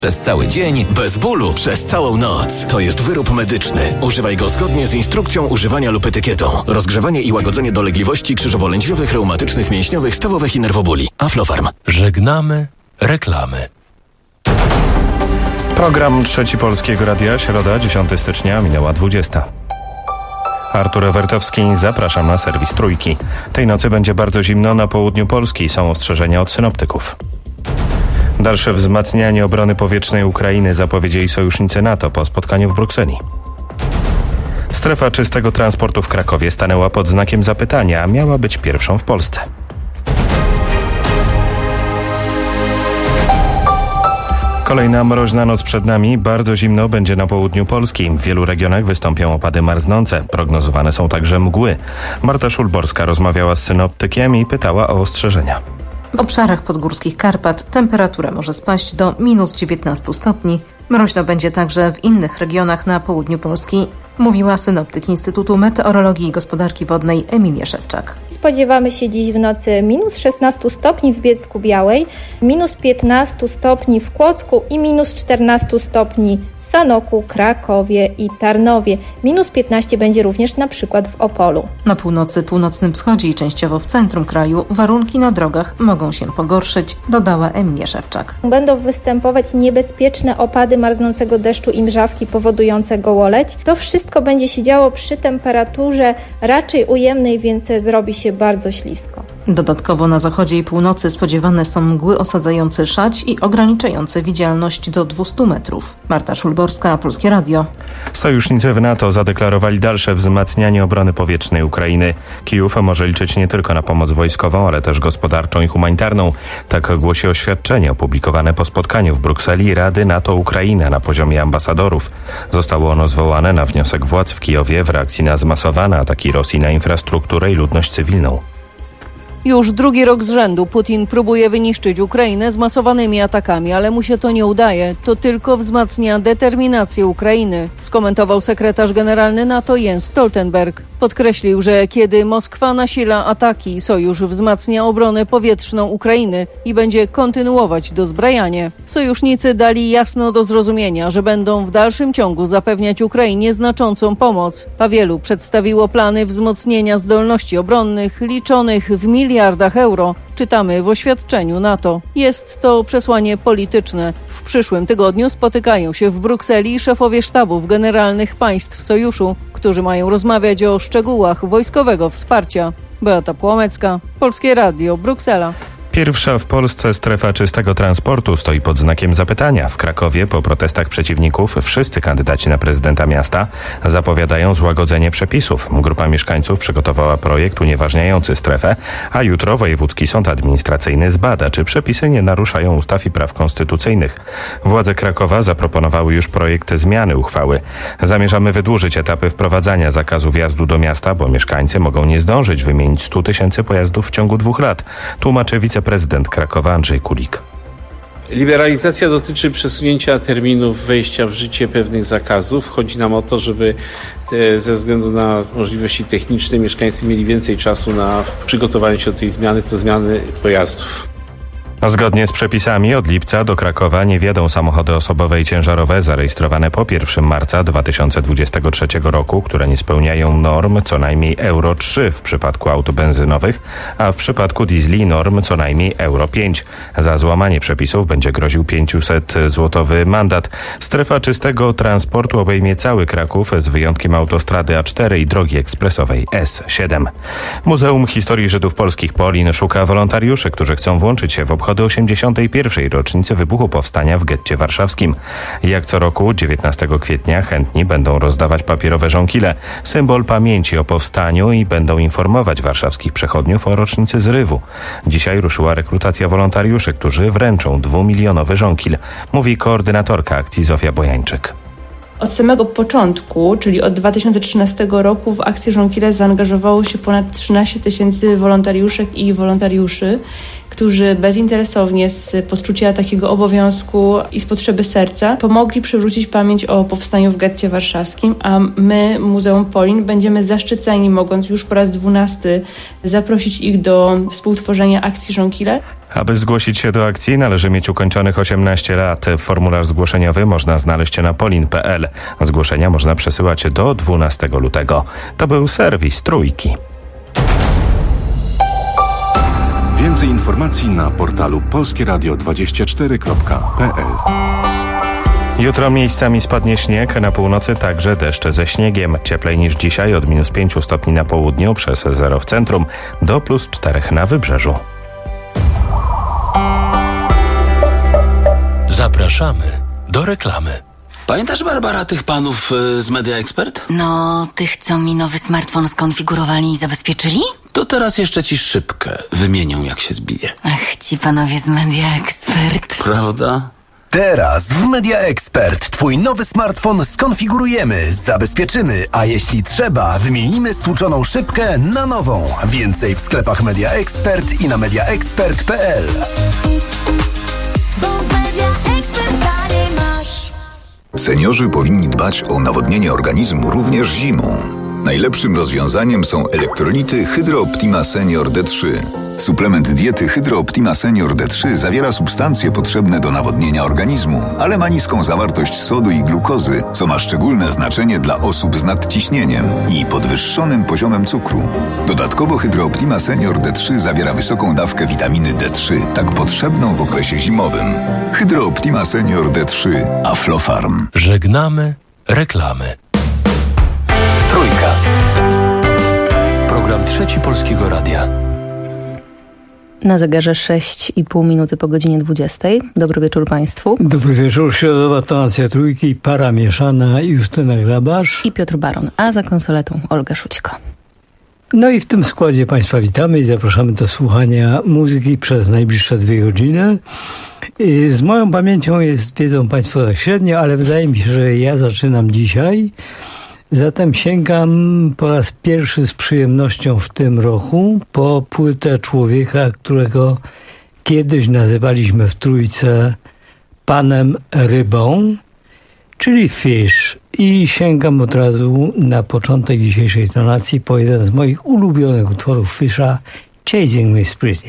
Przez cały dzień, bez bólu, przez całą noc. To jest wyrób medyczny. Używaj go zgodnie z instrukcją używania lub etykietą. Rozgrzewanie i łagodzenie dolegliwości krzyżowo-lędźwiowych, reumatycznych, mięśniowych, stawowych i nerwobóli. Aflofarm. Żegnamy reklamy. Program Trzeci Polskiego Radia, środa, 10 stycznia, minęła 20. Artur Ewertowski, zapraszam na serwis Trójki. Tej nocy będzie bardzo zimno na południu Polski, są ostrzeżenia od synoptyków. Dalsze wzmacnianie obrony powietrznej Ukrainy zapowiedzieli sojusznicy NATO po spotkaniu w Brukseli. Strefa czystego transportu w Krakowie stanęła pod znakiem zapytania, a miała być pierwszą w Polsce. Kolejna mroźna noc przed nami. Bardzo zimno będzie na południu Polski. W wielu regionach wystąpią opady marznące. Prognozowane są także mgły. Marta Szulborska rozmawiała z synoptykiem i pytała o ostrzeżenia. W obszarach podgórskich Karpat temperatura może spaść do -19 stopni. Mroźno będzie także w innych regionach na południu Polski, mówiła synoptyk Instytutu Meteorologii i Gospodarki Wodnej Emilia Szewczak. Spodziewamy się dziś w nocy -16 stopni w Bielsku-Białej, -15 stopni w Kłodzku i -14 stopni w Sanoku, Krakowie i Tarnowie. -15 będzie również na przykład w Opolu. Na północy, północnym wschodzie i częściowo w centrum kraju warunki na drogach mogą się pogorszyć, dodała Emilia Szewczak. Będą występować niebezpieczne opady marznącego deszczu i mrzawki powodujące gołoleć. To wszystko będzie się działo przy temperaturze raczej ujemnej, więc zrobi się bardzo ślisko. Dodatkowo na zachodzie i północy spodziewane są mgły osadzające szać i ograniczające widzialność do 200 metrów. Marta Szulborska, Polskie Radio. Sojusznicy w NATO zadeklarowali dalsze wzmacnianie obrony powietrznej Ukrainy. Kijów może liczyć nie tylko na pomoc wojskową, ale też gospodarczą i humanitarną. Tak głosi oświadczenie opublikowane po spotkaniu w Brukseli Rady NATO-Ukraina na poziomie ambasadorów. Zostało ono zwołane na wniosek władz w Kijowie w reakcji na zmasowane ataki Rosji na infrastrukturę i ludność cywilną. Już drugi rok z rzędu Putin próbuje wyniszczyć Ukrainę zmasowanymi atakami, ale mu się to nie udaje. To tylko wzmacnia determinację Ukrainy, skomentował sekretarz generalny NATO Jens Stoltenberg. Podkreślił, że kiedy Moskwa nasila ataki, sojusz wzmacnia obronę powietrzną Ukrainy i będzie kontynuować dozbrajanie. Sojusznicy dali jasno do zrozumienia, że będą w dalszym ciągu zapewniać Ukrainie znaczącą pomoc. A wielu przedstawiło plany wzmocnienia zdolności obronnych liczonych w miliardach euro. Czytamy w oświadczeniu NATO. Jest to przesłanie polityczne. W przyszłym tygodniu spotykają się w Brukseli szefowie sztabów generalnych państw sojuszu, którzy mają rozmawiać o szczegółach wojskowego wsparcia. Beata Płomecka, Polskie Radio, Bruksela. Pierwsza w Polsce strefa czystego transportu stoi pod znakiem zapytania. W Krakowie po protestach przeciwników wszyscy kandydaci na prezydenta miasta zapowiadają złagodzenie przepisów. Grupa mieszkańców przygotowała projekt unieważniający strefę, a jutro Wojewódzki Sąd Administracyjny zbada, czy przepisy nie naruszają ustaw i praw konstytucyjnych. Władze Krakowa zaproponowały już projekt zmiany uchwały. Zamierzamy wydłużyć etapy wprowadzania zakazu wjazdu do miasta, bo mieszkańcy mogą nie zdążyć wymienić 100 000 pojazdów w ciągu 2 lat, tłumaczy wiceprezydent Krakowa Andrzej Kulik. Liberalizacja dotyczy przesunięcia terminów wejścia w życie pewnych zakazów. Chodzi nam o to, żeby ze względu na możliwości techniczne mieszkańcy mieli więcej czasu na przygotowanie się do tej zmiany, to zmiany pojazdów. Zgodnie z przepisami od lipca do Krakowa nie wjadą samochody osobowe i ciężarowe zarejestrowane po 1 marca 2023 roku, które nie spełniają norm co najmniej Euro 3 w przypadku aut benzynowych, a w przypadku diesli norm co najmniej Euro 5. Za złamanie przepisów będzie groził 500-złotowy mandat. Strefa czystego transportu obejmie cały Kraków z wyjątkiem autostrady A4 i drogi ekspresowej S7. Muzeum Historii Żydów Polskich Polin szuka wolontariuszy, którzy chcą włączyć się w obchody 81. rocznicy wybuchu powstania w getcie warszawskim. Jak co roku 19 kwietnia chętni będą rozdawać papierowe żonkile, symbol pamięci o powstaniu, i będą informować warszawskich przechodniów o rocznicy zrywu. Dzisiaj ruszyła rekrutacja wolontariuszy, którzy wręczą 2-milionowy żonkil, mówi koordynatorka akcji Zofia Bojańczyk. Od samego początku, czyli od 2013 roku, w akcję Żonkile zaangażowało się ponad 13 000 wolontariuszek i wolontariuszy, którzy bezinteresownie, z poczucia takiego obowiązku i z potrzeby serca pomogli przywrócić pamięć o powstaniu w getcie warszawskim, a my, Muzeum Polin, będziemy zaszczyceni, mogąc już po raz 12 zaprosić ich do współtworzenia akcji Żonkile. Aby zgłosić się do akcji, należy mieć ukończonych 18 lat. Formularz zgłoszeniowy można znaleźć na polin.pl. Zgłoszenia można przesyłać do 12 lutego. To był serwis Trójki. Więcej informacji na portalu polskieradio24.pl. Jutro miejscami spadnie śnieg, na północy także deszcze ze śniegiem. Cieplej niż dzisiaj, od -5 stopni na południu, przez 0 w centrum, do +4 na wybrzeżu. Zapraszamy do reklamy. Pamiętasz, Barbara, tych panów z Media Expert? No, tych, co mi nowy smartfon skonfigurowali i zabezpieczyli? To teraz jeszcze ci szybkę wymienią, jak się zbije. Ach, ci panowie z Media Expert. Prawda? Teraz w Media Expert twój nowy smartfon skonfigurujemy, zabezpieczymy, a jeśli trzeba, wymienimy stłuczoną szybkę na nową. Więcej w sklepach Media Expert i na mediaexpert.pl. Seniorzy powinni dbać o nawodnienie organizmu również zimą. Najlepszym rozwiązaniem są elektrolity Hydro Optima Senior D3. Suplement diety Hydro Optima Senior D3 zawiera substancje potrzebne do nawodnienia organizmu, ale ma niską zawartość sodu i glukozy, co ma szczególne znaczenie dla osób z nadciśnieniem i podwyższonym poziomem cukru. Dodatkowo Hydro Optima Senior D3 zawiera wysoką dawkę witaminy D3, tak potrzebną w okresie zimowym. Hydro Optima Senior D3 Aflofarm. Żegnamy reklamy. Trójka. Program Trzeci Polskiego Radia. Na zegarze 6,5 minuty po godzinie 20. Dobry wieczór Państwu. Dobry wieczór. Środowa tonacja Trójki, para mieszana Justyna Grabarz i Piotr Baron, a za konsoletą Olga Szućko. No i w tym składzie Państwa witamy i zapraszamy do słuchania muzyki przez najbliższe 2 godziny. Z moją pamięcią wiedzą Państwo tak średnio, ale wydaje mi się, że ja zaczynam dzisiaj. Zatem sięgam po raz pierwszy z przyjemnością w tym roku po płytę człowieka, którego kiedyś nazywaliśmy w Trójce Panem Rybą, czyli Fish. I sięgam od razu na początek dzisiejszej tonacji po jeden z moich ulubionych utworów Fisha, Chasing Miss Pretty.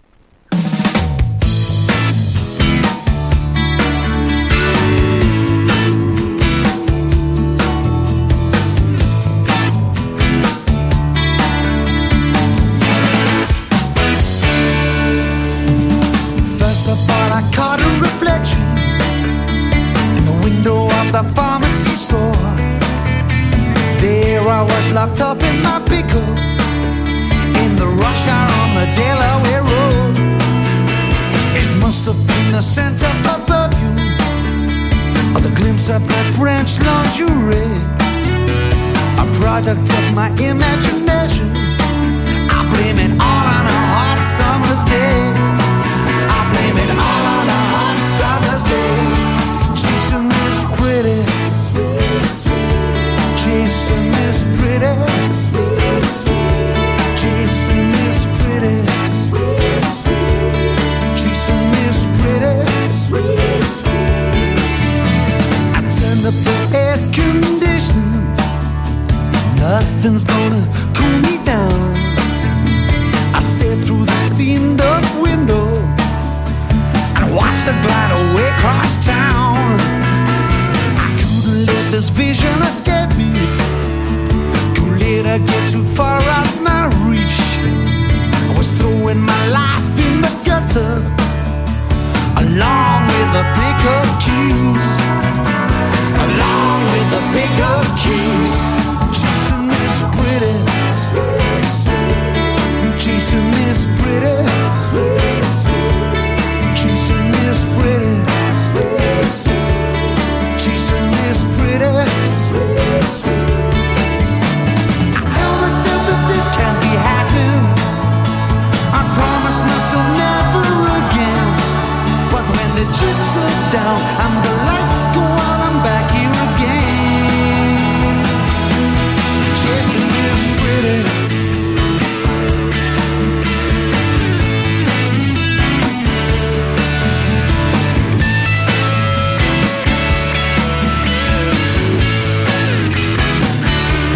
Locked up in my pickup in the rush hour on the Delaware Road. It must have been the scent of her perfume or the glimpse of that French lingerie, a product of my imagination. I blame it all on a hot summer's day. I blame it all on a hot summer's day. Chasing this pretty, chasing this pretty, chasing this pretty, chasing this pretty. I turned up the air conditioning, nothing's gonna cool me down. I stared through the steamed up window and watched her glide away across town. I couldn't let this vision escape me. I get too far out my reach. I was throwing my life in the gutter along with the pickup keys, along with the pickup keys. Chasing this pretty, chasing this pretty, chasing this pretty, chasing this pretty. The chips are down and the lights go on, I'm back here again. Chasing this pretty,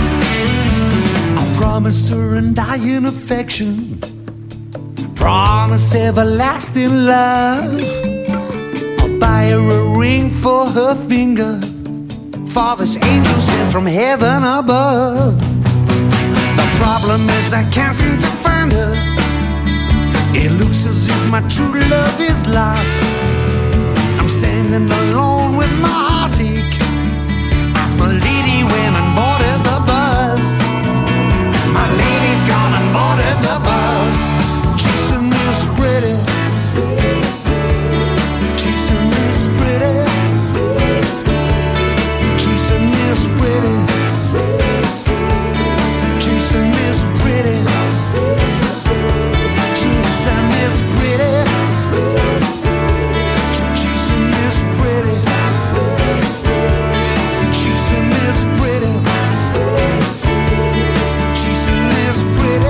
I promised her undying affection, promised promise everlasting love. I'll buy her a ring for her finger, Father's angel sent from heaven above. The problem is I can't seem to find her. It looks as if my true love is lost. I'm standing alone with my heartache as my lady went and boarded the bus. My lady's gone and boarded the bus. Chasing this pretty, chasing this pretty, chasing this pretty, chasing this pretty, chasing this pretty, chasing this pretty, chasing this pretty, chasing this pretty.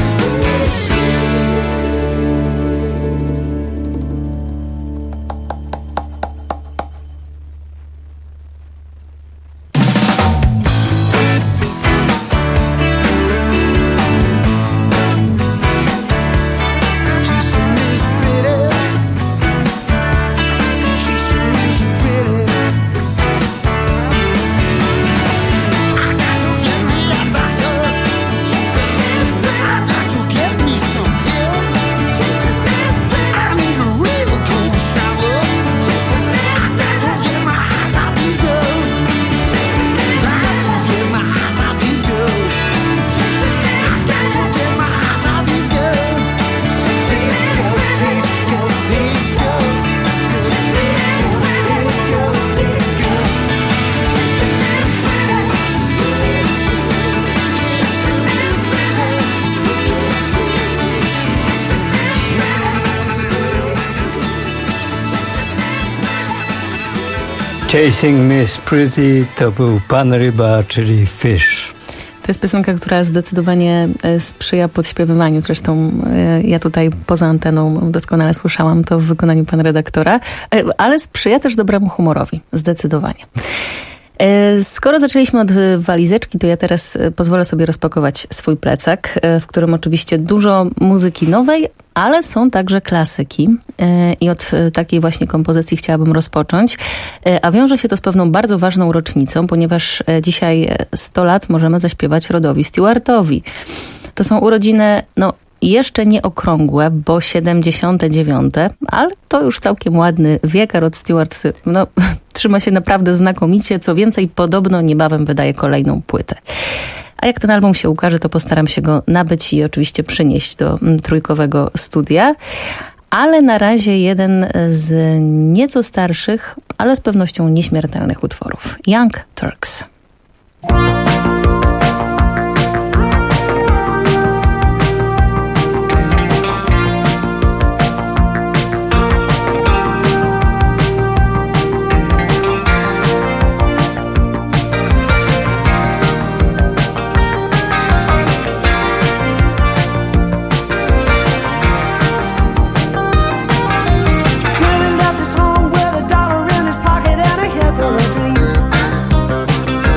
Chasing Miss Pretty to był Pan Ryba, czyli Fish. To jest piosenka, która zdecydowanie sprzyja podśpiewywaniu. Zresztą ja tutaj poza anteną doskonale słyszałam to w wykonaniu pana redaktora, ale sprzyja też dobremu humorowi. Zdecydowanie. Skoro zaczęliśmy od walizeczki, to ja teraz pozwolę sobie rozpakować swój plecak, w którym oczywiście dużo muzyki nowej, ale są także klasyki i od takiej właśnie kompozycji chciałabym rozpocząć. A wiąże się to z pewną bardzo ważną rocznicą, ponieważ dzisiaj 100 lat możemy zaśpiewać Rodowi Stewartowi. To są urodziny, jeszcze nie okrągłe, bo 79, ale to już całkiem ładny wiek, a Rod Stewart trzyma się naprawdę znakomicie. Co więcej, podobno niebawem wydaje kolejną płytę. A jak ten album się ukaże, to postaram się go nabyć i oczywiście przynieść do trójkowego studia. Ale na razie jeden z nieco starszych, ale z pewnością nieśmiertelnych utworów. Young Turks. Running out this home with $1 in his pocket and a head full of dreams.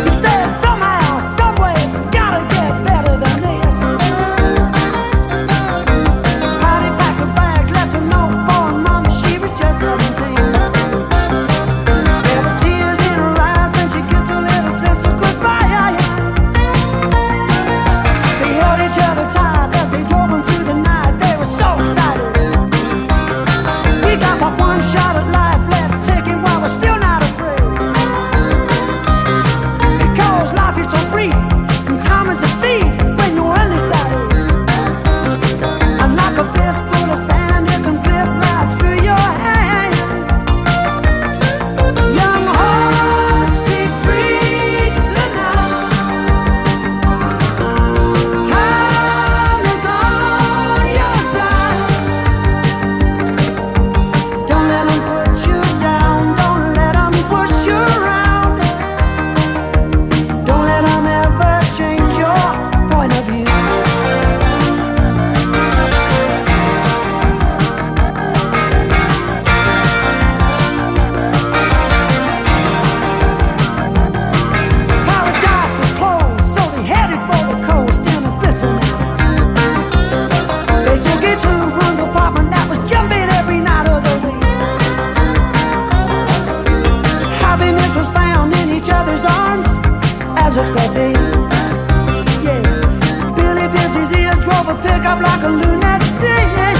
was found in each other's arms as expected. Yeah, Billy pierced his ears, drove a pickup like a lunatic.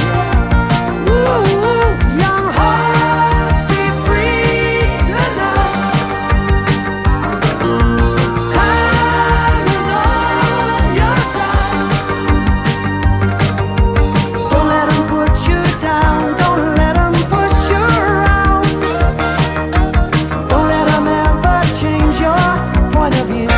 Ooh, young hearts be free tonight. Time is on your side. Don't let them put you down. Don't let them push you around. Don't let them ever change your point of view.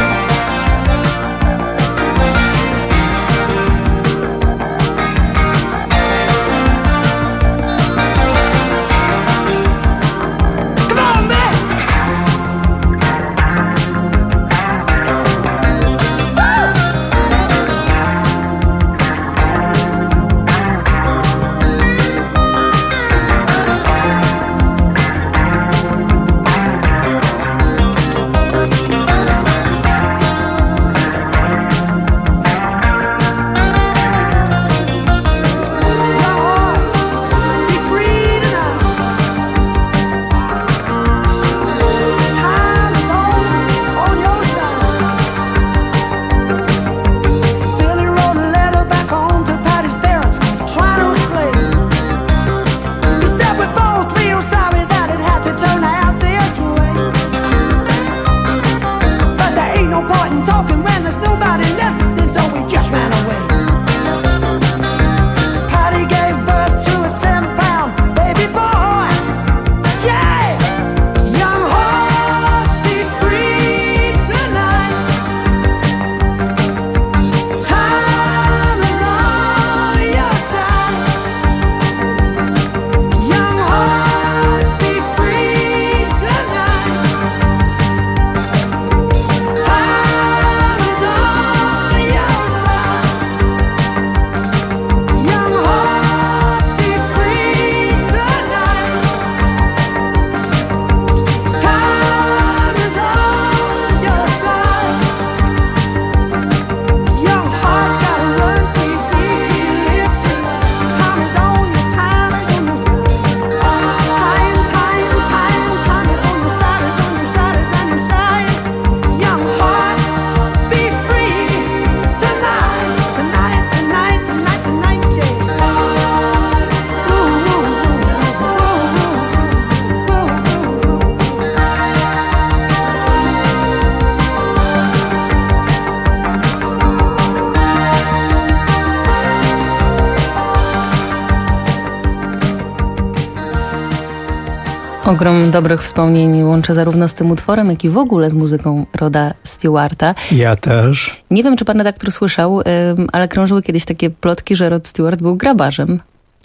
Ogrom dobrych wspomnień łączę zarówno z tym utworem, jak i w ogóle z muzyką Roda Stewarta. Ja też. Nie wiem, czy pan redaktor słyszał, ale krążyły kiedyś takie plotki, że Rod Stewart był grabarzem.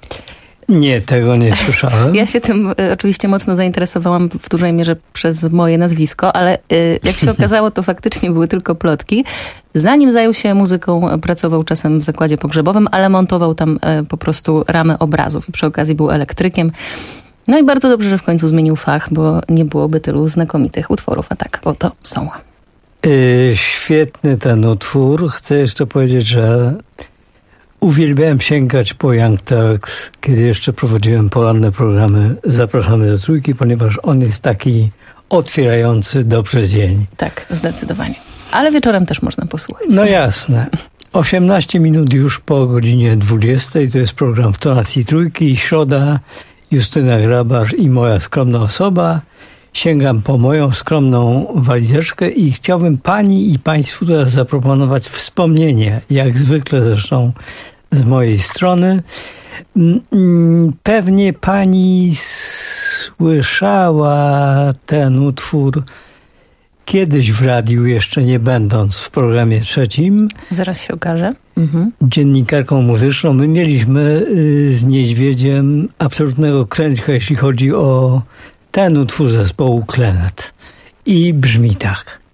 Nie, tego nie słyszałem. Ja się tym oczywiście mocno zainteresowałam w dużej mierze przez moje nazwisko, ale jak się okazało, to faktycznie były tylko plotki. Zanim zajął się muzyką, pracował czasem w zakładzie pogrzebowym, ale montował tam po prostu ramy obrazów i przy okazji był elektrykiem. No i bardzo dobrze, że w końcu zmienił fach, bo nie byłoby tylu znakomitych utworów, a tak oto są. Świetny ten utwór. Chcę jeszcze powiedzieć, że uwielbiałem sięgać po Young Turks, kiedy jeszcze prowadziłem poranne programy Zapraszamy do Trójki, ponieważ on jest taki otwierający dobrze dzień. Tak, zdecydowanie. Ale wieczorem też można posłuchać. No jasne. 18 minut już po godzinie 20. To jest program w tonacji Trójki. Środa, Justyna Grabarz i moja skromna osoba. Sięgam po moją skromną walizeczkę i chciałbym pani i państwu teraz zaproponować wspomnienie, jak zwykle zresztą z mojej strony. Pewnie pani słyszała ten utwór kiedyś w radiu, jeszcze nie będąc w programie trzecim. Zaraz się okaże. Dziennikarką muzyczną. My mieliśmy z Niedźwiedziem absolutnego kręćka, jeśli chodzi o ten utwór zespołu Klenet. I brzmi tak.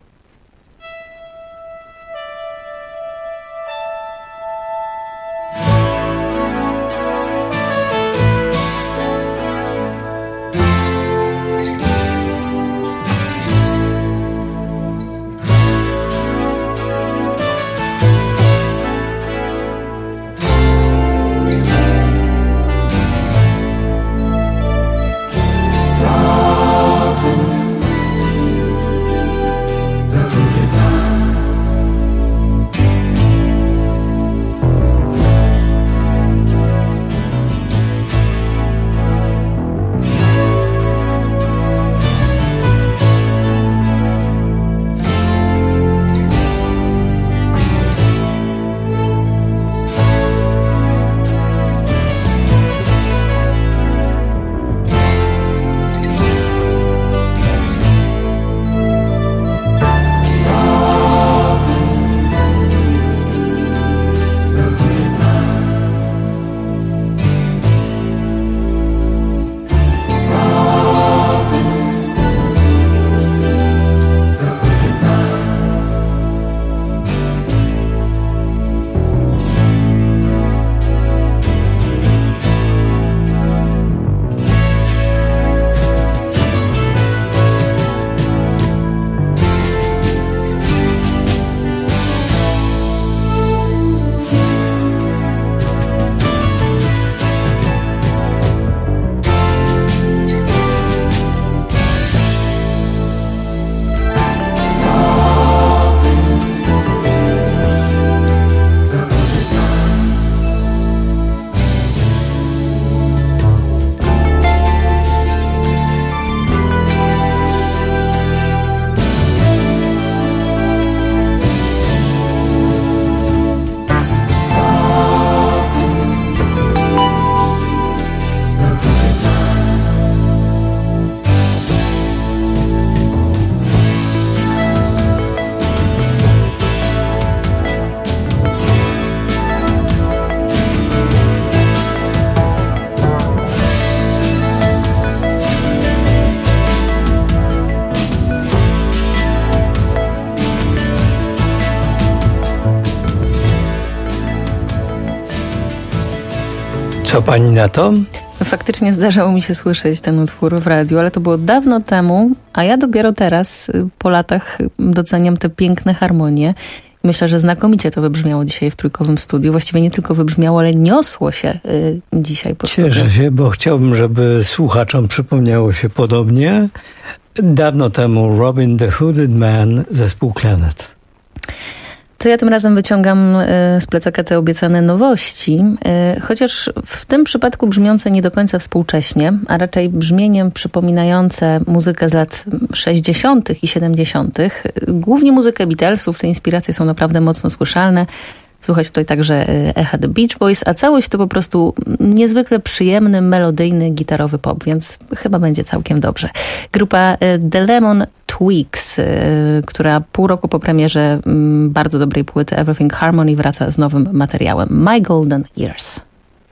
Co pani na to? Faktycznie zdarzało mi się słyszeć ten utwór w radiu, ale to było dawno temu, a ja dopiero teraz, po latach, doceniam te piękne harmonie. Myślę, że znakomicie to wybrzmiało dzisiaj w Trójkowym Studiu. Właściwie nie tylko wybrzmiało, ale niosło się dzisiaj po studiu. Cieszę się, bo chciałbym, żeby słuchaczom przypomniało się podobnie. Dawno temu Robin the Hooded Man, zespół Clanet. To ja tym razem wyciągam z plecaka te obiecane nowości, chociaż w tym przypadku brzmiące nie do końca współcześnie, a raczej brzmieniem przypominające muzykę z lat 60. i 70. Głównie muzykę Beatlesów, te inspiracje są naprawdę mocno słyszalne. Słychać tutaj także echa The Beach Boys, a całość to po prostu niezwykle przyjemny, melodyjny, gitarowy pop, więc chyba będzie całkiem dobrze. Grupa The Lemon Twigs, która pół roku po premierze bardzo dobrej płyty Everything Harmony wraca z nowym materiałem My Golden Years.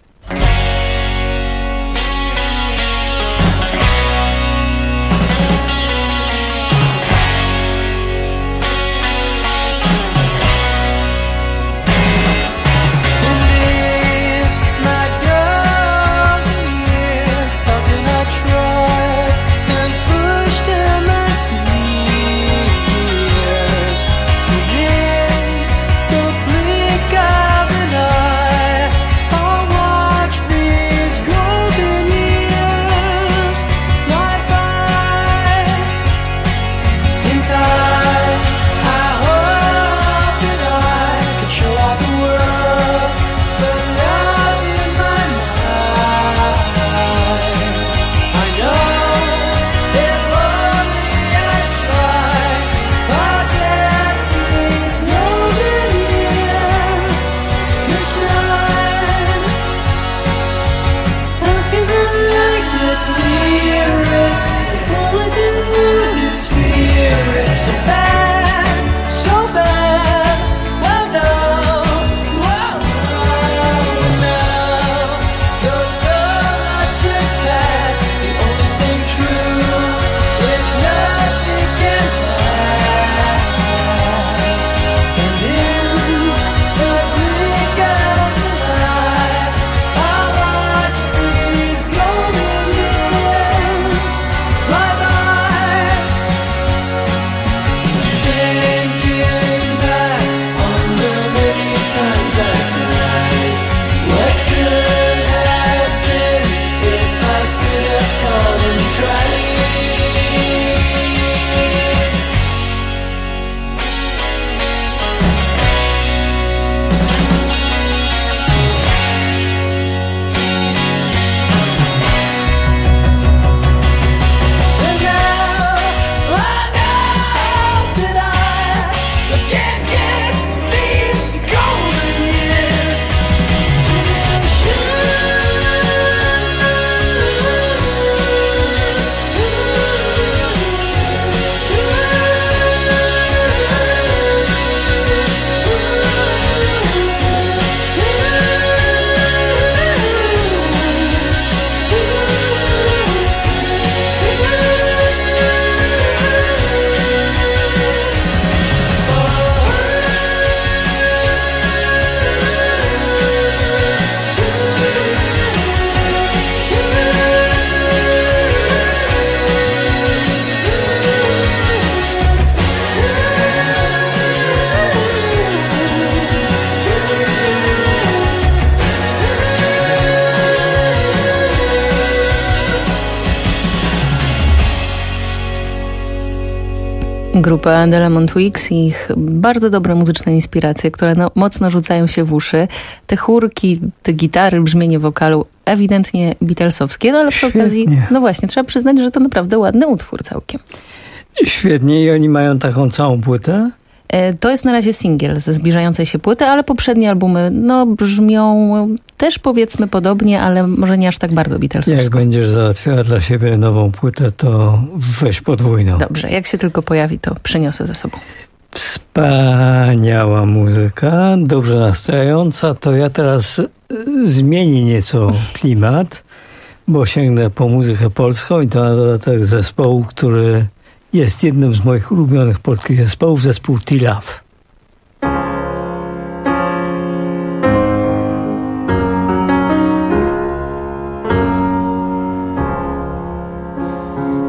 Grupa The Lemon Twigs i ich bardzo dobre muzyczne inspiracje, które mocno rzucają się w uszy. Te chórki, te gitary, brzmienie wokalu ewidentnie beatlesowskie, no ale przy okazji, no właśnie, trzeba przyznać, że to naprawdę ładny utwór całkiem. Świetnie. I oni mają taką całą płytę? To jest na razie singiel ze zbliżającej się płyty, ale poprzednie albumy brzmią też powiedzmy podobnie, ale może nie aż tak bardzo beatlesowsko. Jak będziesz załatwiała dla siebie nową płytę, to weź podwójną. Dobrze, jak się tylko pojawi, to przyniosę ze sobą. Wspaniała muzyka, dobrze nastrajająca. To ja teraz zmienię nieco klimat, bo sięgnę po muzykę polską i to na dodatek zespołu, który jest jednym z moich ulubionych polskich zespołów, zespół T-Love.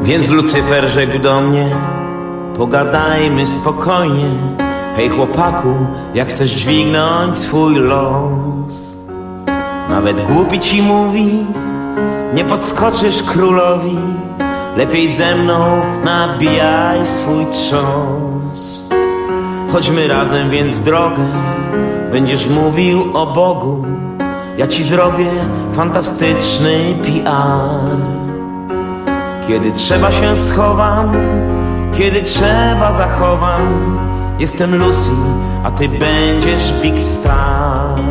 Więc Lucyfer rzekł do mnie: pogadajmy spokojnie. Hej chłopaku, jak chcesz dźwignąć swój los, nawet głupi ci mówi, nie podskoczysz królowi. Lepiej ze mną nabijaj swój trząs. Chodźmy razem więc w drogę, będziesz mówił o Bogu. Ja ci zrobię fantastyczny PR. Kiedy trzeba się schowam, kiedy trzeba zachowam. Jestem Lucy, a ty będziesz Big Star.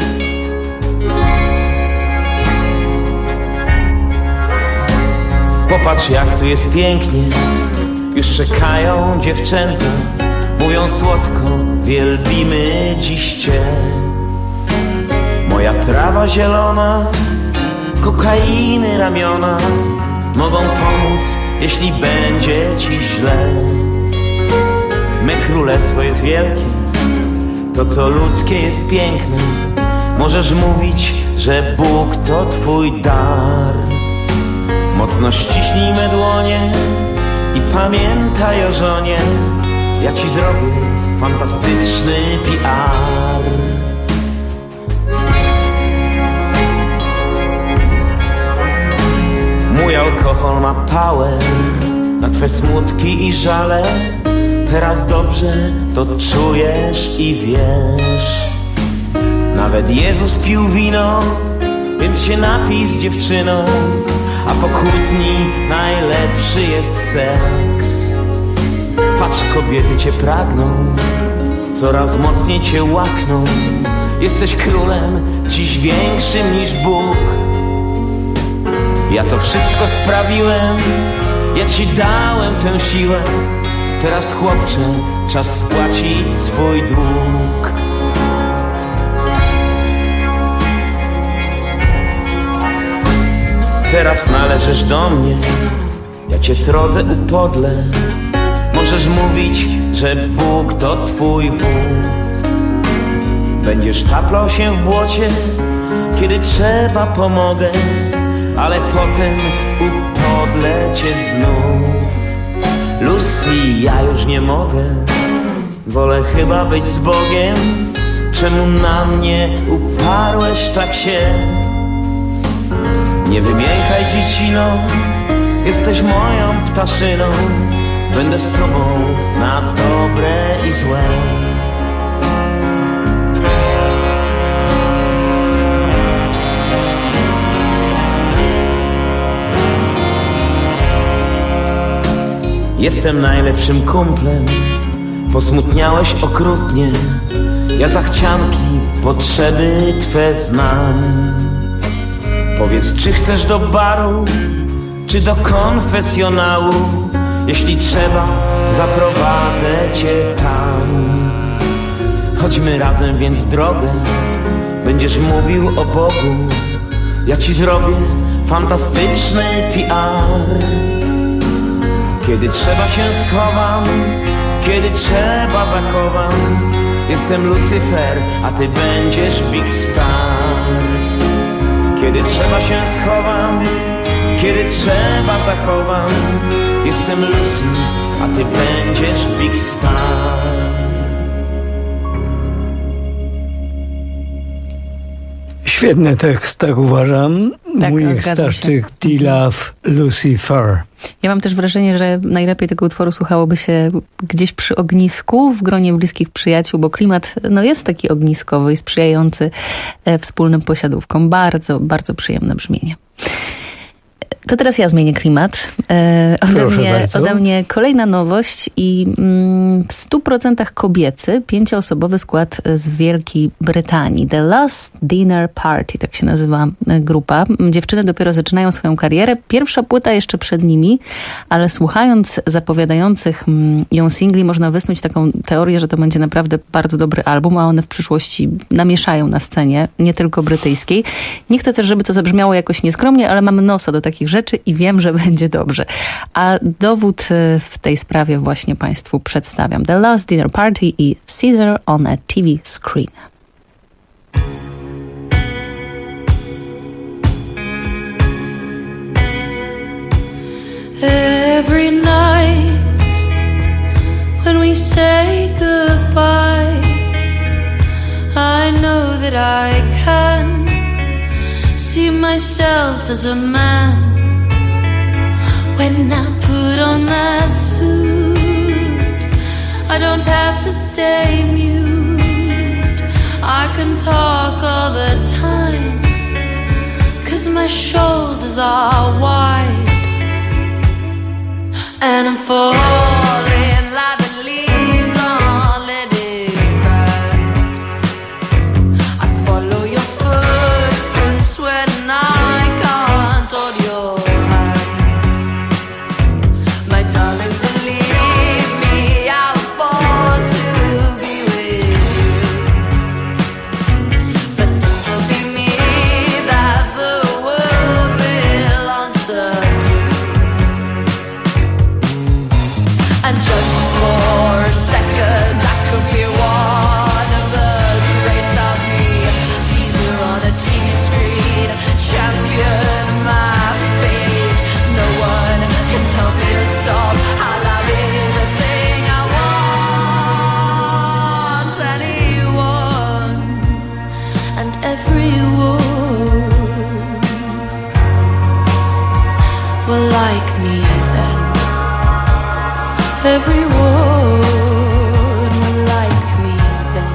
Popatrz jak tu jest pięknie, już czekają dziewczęta. Mówią słodko, wielbimy dziś cię. Moja trawa zielona, kokainy ramiona mogą pomóc, jeśli będzie ci źle. Me królestwo jest wielkie, to co ludzkie jest piękne. Możesz mówić, że Bóg to twój dar. Mocno ściśnij me dłonie i pamiętaj o żonie. Ja ci zrobię fantastyczny PR. Mój alkohol ma power na twe smutki i żale. Teraz dobrze to czujesz i wiesz. Nawet Jezus pił wino, więc się napij z dziewczyną. A po kłótni najlepszy jest seks. Patrz, kobiety cię pragną, coraz mocniej cię łakną. Jesteś królem, dziś większym niż Bóg. Ja to wszystko sprawiłem, ja ci dałem tę siłę. Teraz chłopcze, czas spłacić swój dług. Teraz należysz do mnie, ja cię srodzę upodlę. Możesz mówić, że Bóg to twój wódz. Będziesz taplał się w błocie, kiedy trzeba pomogę. Ale potem upodlę cię znów. Lucy, ja już nie mogę, wolę chyba być z Bogiem. Czemu na mnie uparłeś tak się? Nie wymiękaj dziecino, jesteś moją ptaszyną. Będę z tobą na dobre i złe. Jestem najlepszym kumplem, posmutniałeś okrutnie. Ja zachcianki, potrzeby twe znam. Powiedz, czy chcesz do baru, czy do konfesjonału. Jeśli trzeba, zaprowadzę cię tam. Chodźmy razem więc w drogę, będziesz mówił o Bogu. Ja ci zrobię fantastyczny PR. Kiedy trzeba się schowam, kiedy trzeba zachowam. Jestem Lucyfer, a ty będziesz Big Star. Kiedy trzeba się schowam, kiedy trzeba zachowam. Jestem Lucy, a ty będziesz Big Star. Świetny tekst, tak uważam. Tak, Mój starszczyk T-Love Lucifer. Ja mam też wrażenie, że najlepiej tego utworu słuchałoby się gdzieś przy ognisku, w gronie bliskich przyjaciół, bo klimat jest taki ogniskowy i sprzyjający wspólnym posiadówkom. Bardzo, bardzo przyjemne brzmienie. To teraz ja zmienię klimat. Ode mnie kolejna nowość i w 100% kobiecy, 5-osobowy skład z Wielkiej Brytanii. The Last Dinner Party, tak się nazywa grupa. Dziewczyny dopiero zaczynają swoją karierę. Pierwsza płyta jeszcze przed nimi, ale słuchając zapowiadających ją singli, można wysnuć taką teorię, że to będzie naprawdę bardzo dobry album, a one w przyszłości namieszają na scenie, nie tylko brytyjskiej. Nie chcę też, żeby to zabrzmiało jakoś nieskromnie, ale mam nosa do takich rzeczy i wiem, że będzie dobrze. A dowód w tej sprawie właśnie Państwu przedstawiam. The Last Dinner Party i Caesar on a TV Screen. that I can see myself as a man when I put on that suit. I don't have to stay mute, I can talk all the time, 'cause my shoulders are wide, and I'm falling like the leaves on letting grind. I follow your footprints when I can't hold your hand. My darling, believe me, I was born to be with you. But don't be me that the world will answer to. And just for a second, I could be one of the greats of me. Caesar on a TV screen, champion of my fate. No one can tell me to stop. I'll have everything I want. Anyone and everyone will like me then. Everyone will like me then.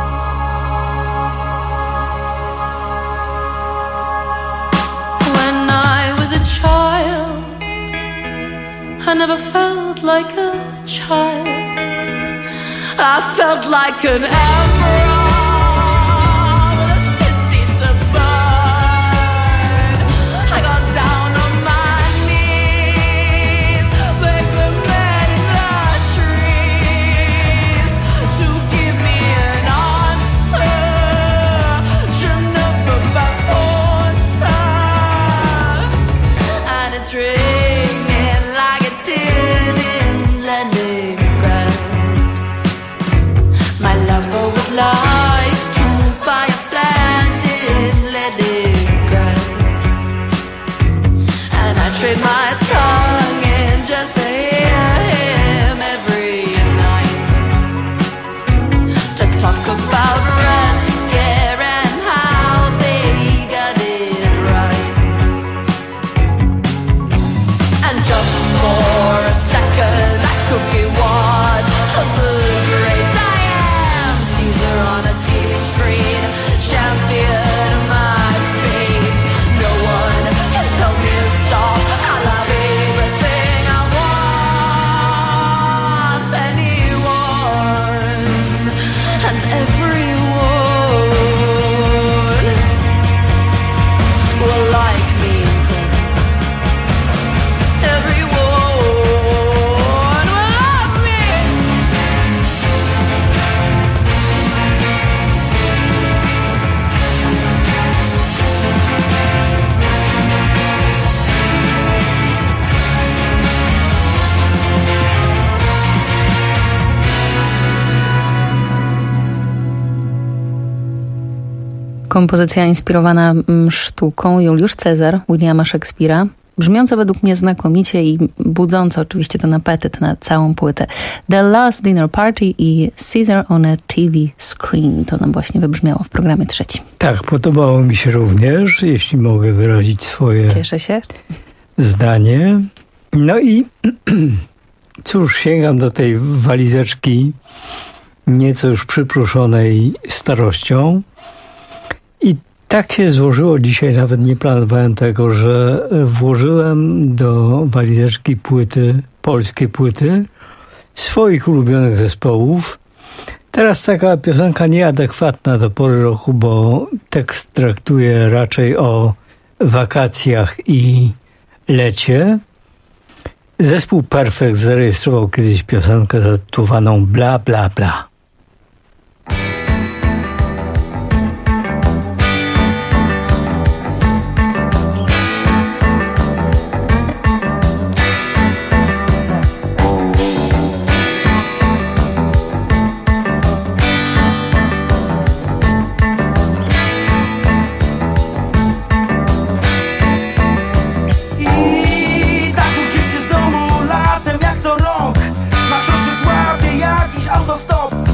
When I was a child, I never felt like a child. I felt like an emperor with a city to burn. I got down on my knees, begged the men in the trees to give me an answer. Je ne peux pas penser. And it's ringing like it did in Leningrad. My lover would like to buy a flat in Leningrad, and I trade my tongue in just to hear him every night, to talk about Red Scare and how they got it right. And just for a second, I could be one of the greats. I am Caesar on a TV screen, champion of my fate. No one can tell me to stop. I'll have everything I want. Anyone and everyone will like me then. Everyone will love me. Kompozycja inspirowana sztuką Juliusz Cezar Williama Shakespeare'a, brzmiąca według mnie znakomicie i budząca oczywiście ten apetyt na całą płytę. The Last Dinner Party i Caesar on a TV Screen. To nam właśnie wybrzmiało w programie trzecim. Tak, podobało mi się również, jeśli mogę wyrazić swoje Cieszę się. zdanie. No i cóż, sięgam do tej walizeczki nieco już przypruszonej starością. I tak się złożyło dzisiaj, nawet nie planowałem tego, że włożyłem do walizeczki płyty, polskie płyty swoich ulubionych zespołów. Teraz taka piosenka nieadekwatna do pory roku, bo tekst traktuje raczej o wakacjach i lecie. Zespół Perfekt zarejestrował kiedyś piosenkę zatytułowaną Bla Bla Bla. Stop!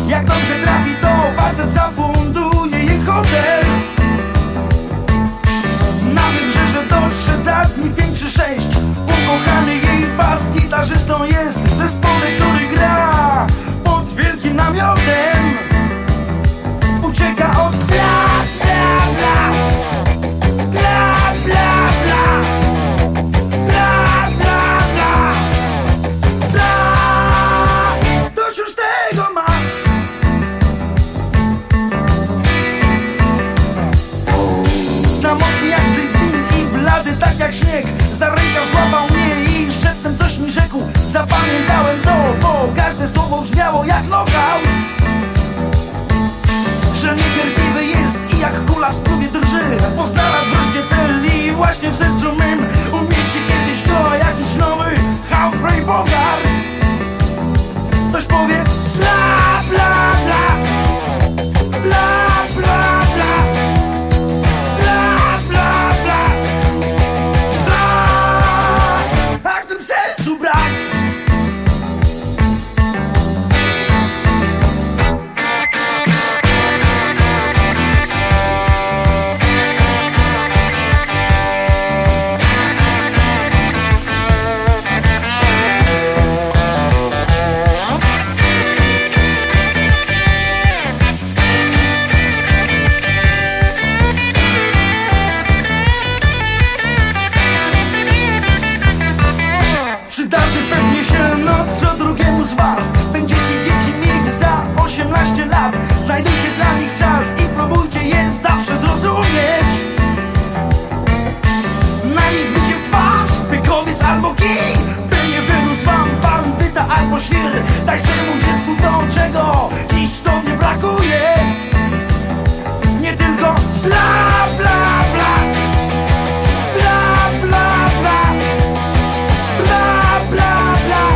wir. Daj swojemu dziecku to, czego dziś tobie brakuje. Nie tylko bla bla bla, bla bla bla, bla bla bla,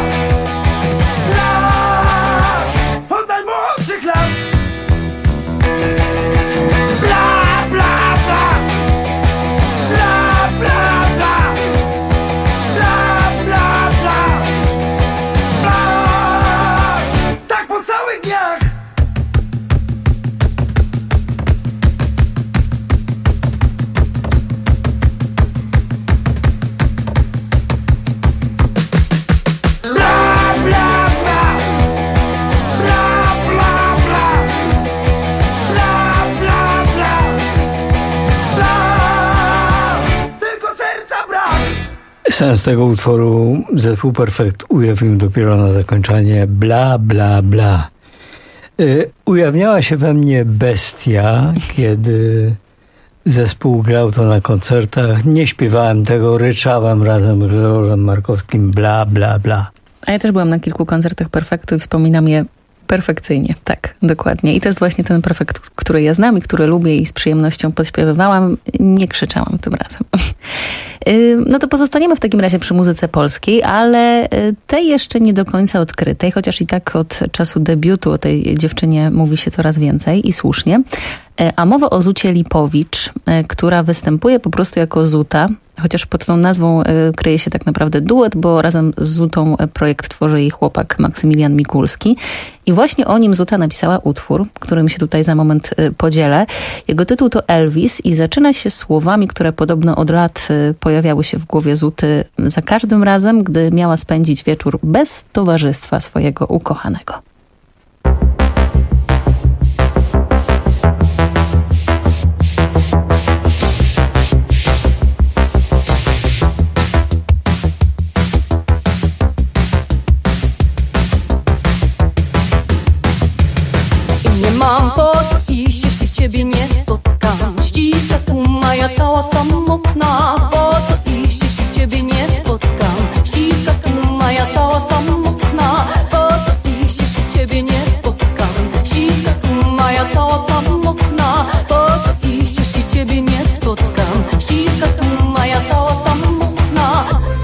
bla od najmłodszych lat. Bla bla bla, bla bla bla, bla bla bla, bla. Tak po całych dniach. Sens tego utworu zespół Perfekt ujawnił dopiero na zakończenie bla, bla, bla. Ujawniała się we mnie bestia, kiedy zespół grał to na koncertach. Nie śpiewałem tego, ryczałem razem z Grzegorzem Markowskim bla, bla, bla. A ja też byłam na kilku koncertach Perfektu i wspominam je perfekcyjnie. Tak, dokładnie. I to jest właśnie ten perfekt, który ja znam i który lubię i z przyjemnością podśpiewywałam. Nie krzyczałam tym razem. No to pozostaniemy w takim razie przy muzyce polskiej, ale tej jeszcze nie do końca odkrytej, chociaż i tak od czasu debiutu o tej dziewczynie mówi się coraz więcej i słusznie. A mowa o Zucie Lipowicz, która występuje po prostu jako Zuta, chociaż pod tą nazwą kryje się tak naprawdę duet, bo razem z Zutą projekt tworzy jej chłopak Maksymilian Mikulski. I właśnie o nim Zuta napisała utwór, którym się tutaj za moment podzielę. Jego tytuł to Elvis i zaczyna się słowami, które podobno od lat pojawiały się w głowie Zuty za każdym razem, gdy miała spędzić wieczór bez towarzystwa swojego ukochanego. Mam po co iść, jeśli ciebie nie spotkam. Ściska tłuma, ja cała samotna. Po co iść, jeśli ciebie nie spotkam. Ściska tłuma, ja cała samotna. Po co iść, jeśli ciebie nie spotkam. Ściska tłuma, ja cała samotna. Po co iść, jeśli ciebie nie spotkam. Ściska tłuma, ja cała samotna.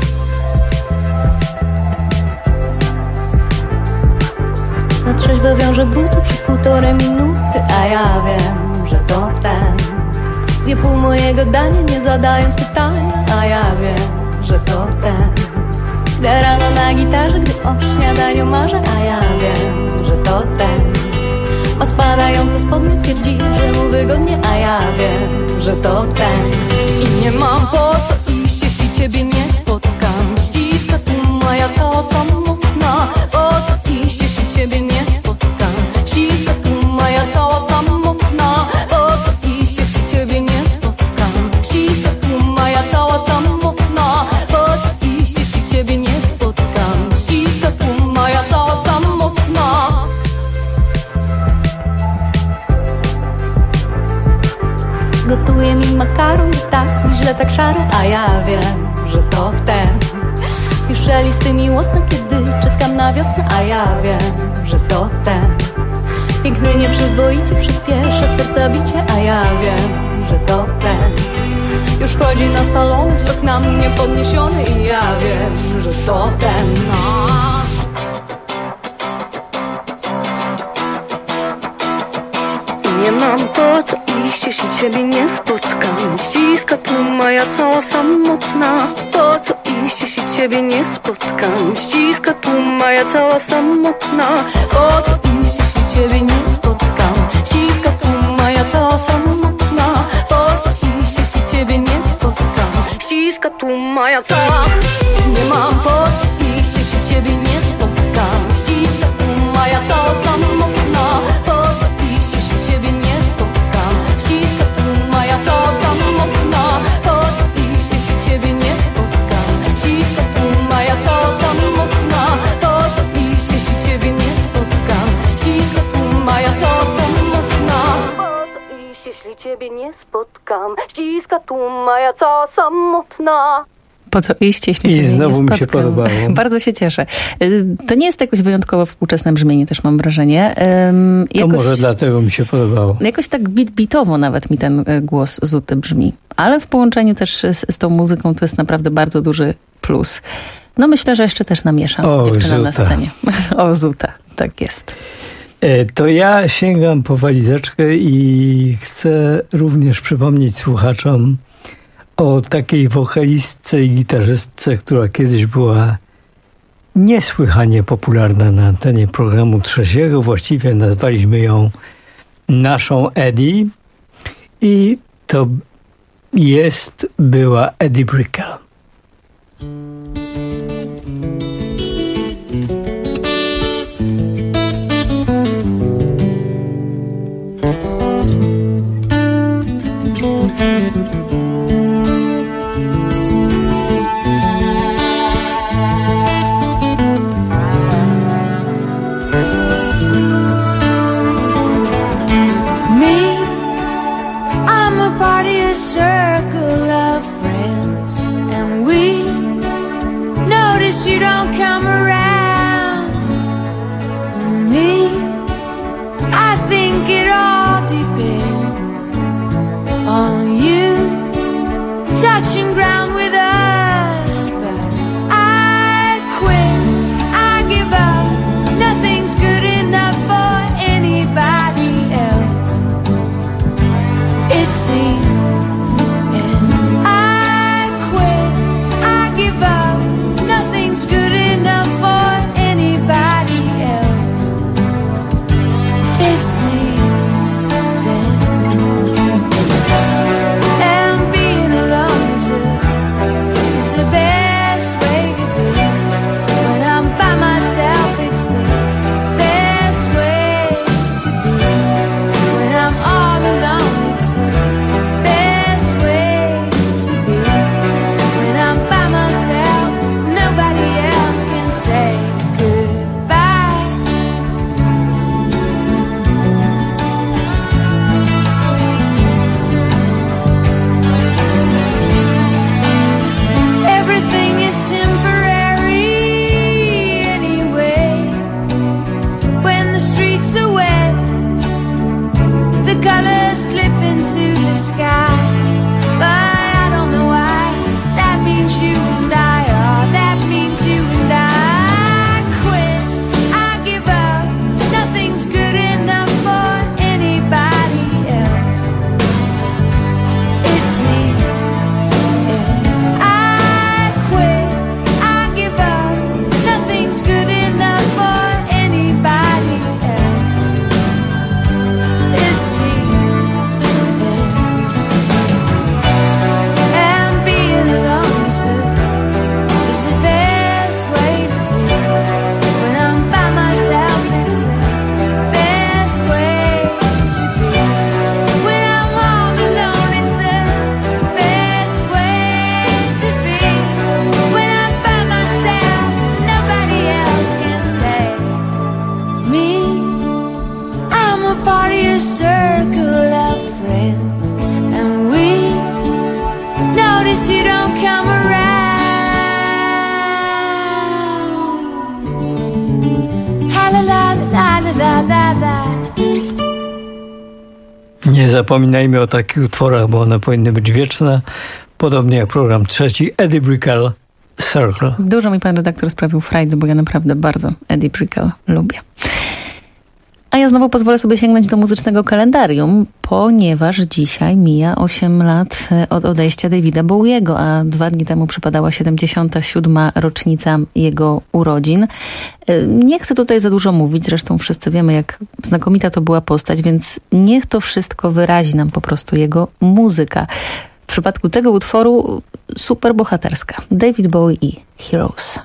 Na trzeźwo wiąże buty przez 1,5 minuty, a ja wiem, że to ten. Zje pół mojego dania, nie zadając pytania, a ja wiem, że to ten. Gra rano na gitarze, gdy o śniadaniu marzę, a ja wiem, że to ten. Ma spadające spodnie, twierdzi, że mu wygodnie, a ja wiem, że to ten. I nie mam po co iść, jeśli ciebie nie spotkam. Ściska tu moja cała samotna. Po co iść, jeśli ciebie nie spotkam. Ściska tu moja cała samotna. Po co iść, jeśli ciebie nie spotkam. Ściska tu moja cała samotna. Po co iść, jeśli ciebie nie spotkam. Ściska tu moja cała samotna. Gotuje mi makaron i tak mi źle, tak szaro, a ja wiem, że to ten. Już listy miłosne, kiedy czekam na wiosnę, a ja wiem, że to ten. Piękny nieprzyzwoicie przyspiesza serca bicie, a ja wiem, że to ten. Już chodzi na salony, wzrok na mnie podniesiony i ja wiem, że to ten. Nie mam po co iść, jeśli ciebie nie spotkam. Ściska tu moja cała samotna. Po co iść, jeśli ciebie nie spotkam. Ściska tu moja cała samotna. Po co iść, jeśli ciebie nie spotkam. Ściska tu moja cała samotna. Po co iść, jeśli ciebie nie spotkam. Ściska tu moja cała. Nie mam po co iść, jeśli ciebie nie spotkam. Ściska tu moja cała samotna. Po co iść, jeśli ciebie nie spotkam. Ściska tu moja cała samotna. Po co iść, jeśli ciebie nie spotkam. Ściska tu moja cała samotna. Po co iść, jeśli ciebie nie spotkam. Ściska tu moja cała samotna. Po co iść, jeśli ciebie nie spotkam. Ściska tu moja cała samotna. Po co iść, jeśli cię I znowu nie mi się podobało. Bardzo się cieszę. To nie jest jakoś wyjątkowo współczesne brzmienie, też mam wrażenie. To może dlatego mi się podobało. Jakoś tak beatowo nawet mi ten głos Zuty brzmi. Ale w połączeniu też z tą muzyką to jest naprawdę bardzo duży plus. No myślę, że jeszcze też namiesza dziewczyna na scenie. O, Zuta, tak jest. To ja sięgam po walizeczkę i chcę również przypomnieć słuchaczom o takiej wokalistce i gitarzystce, która kiedyś była niesłychanie popularna na antenie programu Trzeciego. Właściwie nazwaliśmy ją naszą Eddie i to była Eddie Brickell. Nie zapominajmy o takich utworach, bo one powinny być wieczne. Podobnie jak program Trzeci, Eddie Brickell, Circle. Dużo mi pan redaktor sprawił frajdy, bo ja naprawdę bardzo Eddie Brickell lubię. A ja znowu pozwolę sobie sięgnąć do muzycznego kalendarium, ponieważ dzisiaj mija 8 lat od odejścia Davida Bowiego, a 2 dni temu przypadała 77. rocznica jego urodzin. Nie chcę tutaj za dużo mówić, zresztą wszyscy wiemy, jak znakomita to była postać, więc niech to wszystko wyrazi nam po prostu jego muzyka. W przypadku tego utworu super bohaterska. David Bowie i Heroes.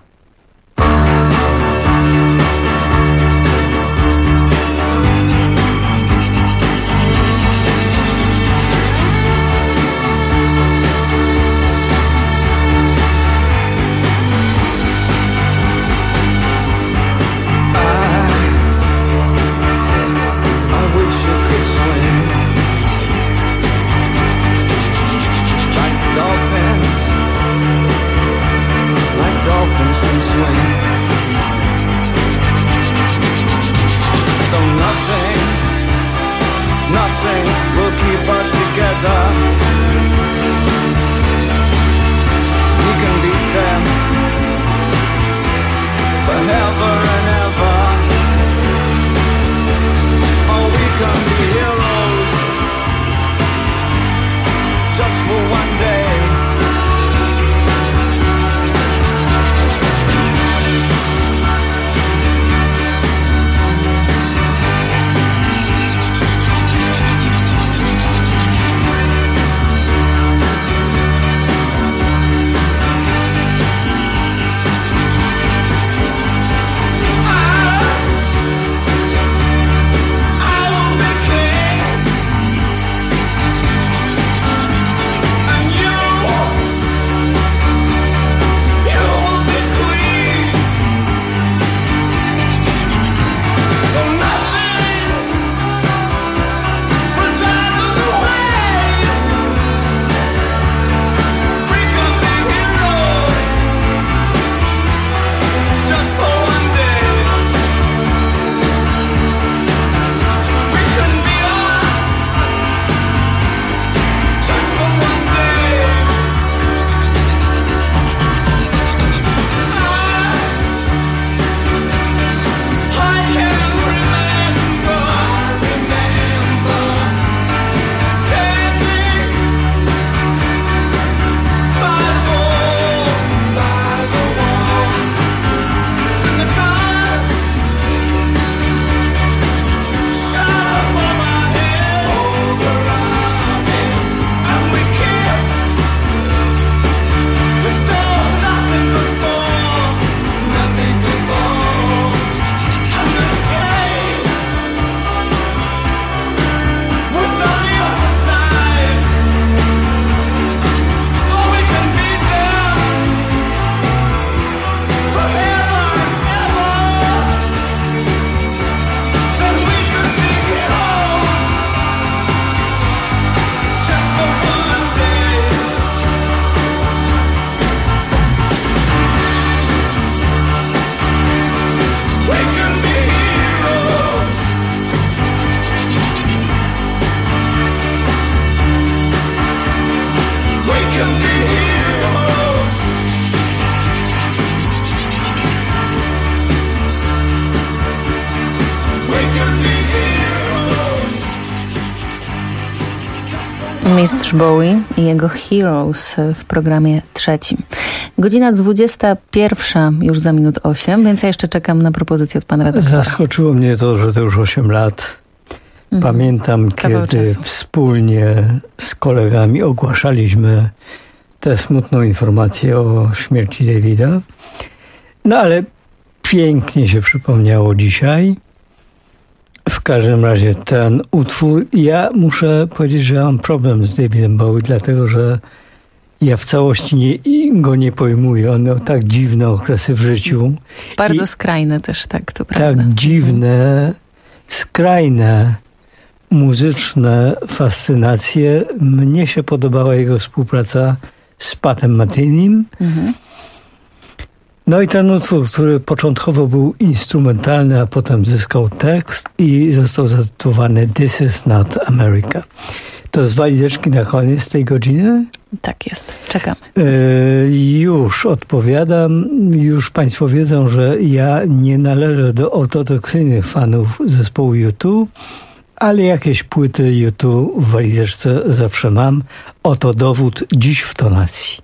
Mistrz Bowie i jego Heroes w programie trzecim. Godzina 21, już za minut 8, więc ja jeszcze czekam na propozycję od pana redaktora. Zaskoczyło mnie to, że to już 8 lat. Pamiętam, kiedy wspólnie z kolegami ogłaszaliśmy tę smutną informację o śmierci Davida. No ale pięknie się przypomniało dzisiaj. W każdym razie ten utwór, ja muszę powiedzieć, że ja mam problem z Davidem Bowie, dlatego że ja w całości go nie pojmuję. On miał tak dziwne okresy w życiu. Bardzo skrajne też, tak, to prawda. Tak dziwne, skrajne, muzyczne fascynacje. Mnie się podobała jego współpraca z Patem Metheny'm. No i ten utwór, który początkowo był instrumentalny, a potem zyskał tekst i został zatytułowany This is not America. To z walizeczki na koniec tej godziny? Tak jest, czekamy. Już odpowiadam. Już państwo wiedzą, że ja nie należę do ortodoksyjnych fanów zespołu U2, ale jakieś płyty U2 w walizeczce zawsze mam. Oto dowód dziś w tonacji.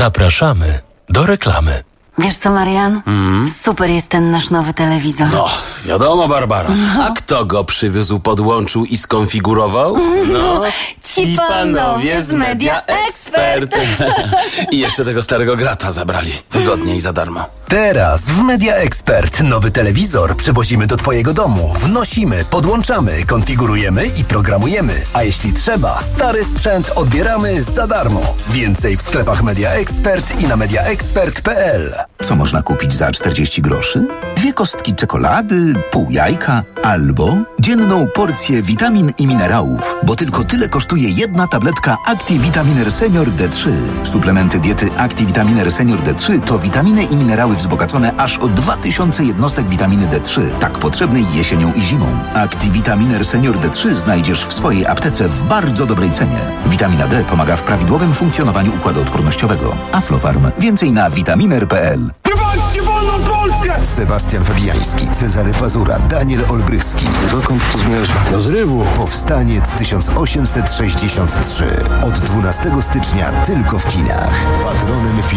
Zapraszamy do reklamy. Wiesz co, Marian? Super jest ten nasz nowy telewizor. No, wiadomo, Barbara. A kto go przywiózł, podłączył i skonfigurował? No, ci panowie z Media Expert. I jeszcze tego starego grata zabrali. Wygodnie i za darmo. Teraz w Media Expert nowy telewizor przywozimy do Twojego domu. Wnosimy, podłączamy, konfigurujemy i programujemy. A jeśli trzeba, stary sprzęt odbieramy za darmo. Więcej w sklepach Media Expert i na mediaexpert.pl. Co można kupić za 40 groszy? 2 kostki czekolady, pół jajka albo dzienną porcję witamin i minerałów, bo tylko tyle kosztuje jedna tabletka ActiVitaminer Senior D3. Suplementy diety ActiVitaminer Senior D3 to witaminy i minerały wzbogacone aż o 2000 jednostek witaminy D3, tak potrzebnej jesienią i zimą. ActiVitaminer Senior D3 znajdziesz w swojej aptece w bardzo dobrej cenie. Witamina D pomaga w prawidłowym funkcjonowaniu układu odpornościowego. Aflofarm. Więcej na vitaminer.pl. Wywalczcie wolną Polskę! Sebastian Fabiański, Cezary Pazura, Daniel Olbrychski. Dokąd to zmierza? Do zrywu. Powstaniec 1863. Od 12 stycznia tylko w kinach. Patronem